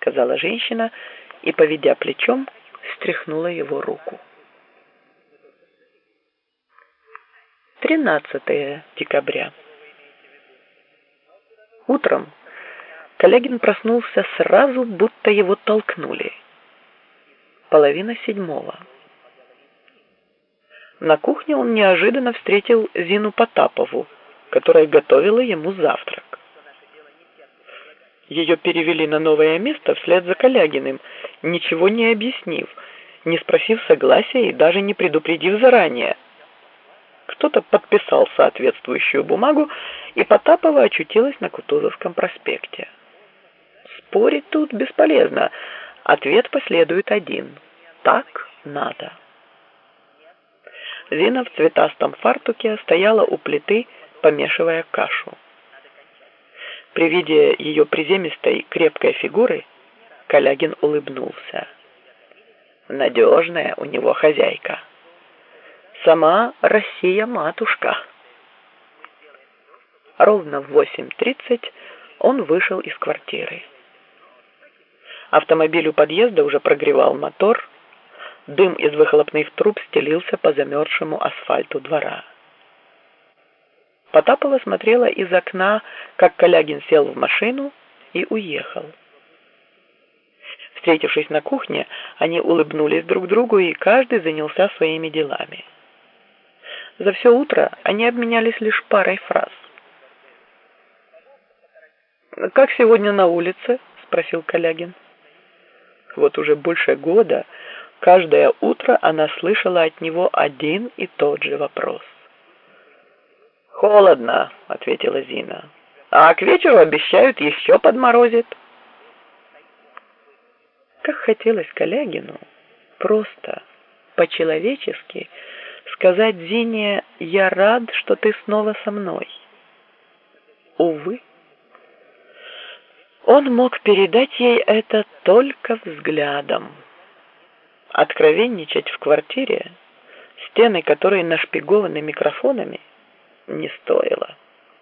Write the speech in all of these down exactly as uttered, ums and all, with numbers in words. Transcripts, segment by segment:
сказала женщина и, поведя плечом, стряхнула его руку. тринадцатое декабря. Утром Калягин проснулся сразу, будто его толкнули. Половина седьмого. На кухне он неожиданно встретил Зину Потапову, которая готовила ему завтрак. Ее перевели на новое место вслед за Калягиным, ничего не объяснив, не спросив согласия и даже не предупредив заранее. Кто-то подписал соответствующую бумагу, и Потапова очутилась на Кутузовском проспекте. Спорить тут бесполезно. Ответ последует один. Так надо. Зина в цветастом фартуке стояла у плиты, помешивая кашу. При виде ее приземистой, крепкой фигуры Калягин улыбнулся. Надежная у него хозяйка. Сама Россия-матушка. Ровно в восемь тридцать он вышел из квартиры. Автомобиль у подъезда уже прогревал мотор, дым из выхлопных труб стелился по замерзшему асфальту двора. Потапова смотрела из окна, как Калягин сел в машину и уехал. Встретившись на кухне, они улыбнулись друг другу, и каждый занялся своими делами. За все утро они обменялись лишь парой фраз. «Как сегодня на улице?» – спросил Калягин. Вот уже больше года каждое утро она слышала от него один и тот же вопрос. «Холодно», — ответила Зина. «А к вечеру обещают еще подморозит». Как хотелось Калягину просто, по-человечески сказать Зине: «Я рад, что ты снова со мной». Увы, он мог передать ей это только взглядом. Откровенничать в квартире, стены которой нашпигованы микрофонами, не стоило.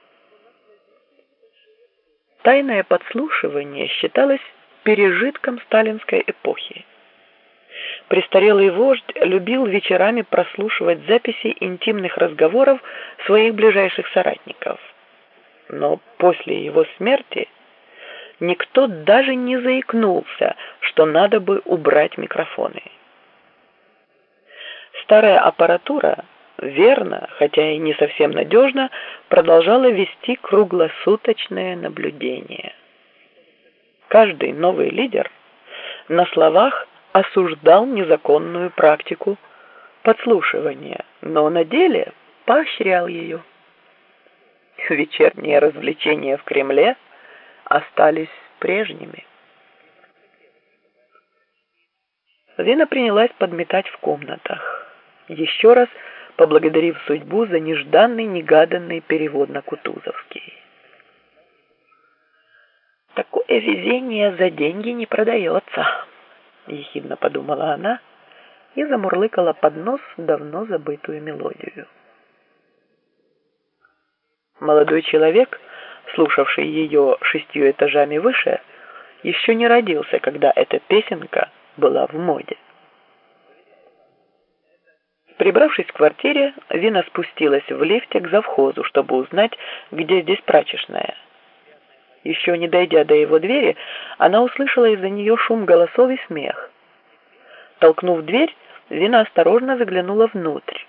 Тайное подслушивание считалось пережитком сталинской эпохи. Престарелый вождь любил вечерами прослушивать записи интимных разговоров своих ближайших соратников. Но после его смерти никто даже не заикнулся, что надо бы убрать микрофоны. Старая аппаратура, верно, хотя и не совсем надежно, продолжала вести круглосуточное наблюдение. Каждый новый лидер на словах осуждал незаконную практику подслушивания, но на деле поощрял ее. Вечерние развлечения в Кремле остались прежними. Зина принялась подметать в комнатах, еще раз поблагодарив судьбу за нежданный, негаданный перевод на Кутузовский. «Такое везение за деньги не продается», — ехидно подумала она и замурлыкала под нос давно забытую мелодию. Молодой человек, слушавший ее шестью этажами выше, еще не родился, когда эта песенка была в моде. Прибравшись в квартире, Зина спустилась в лифте к завхозу, чтобы узнать, где здесь прачечная. Еще не дойдя до его двери, она услышала из-за нее шум голосов и смех. Толкнув дверь, Зина осторожно заглянула внутрь.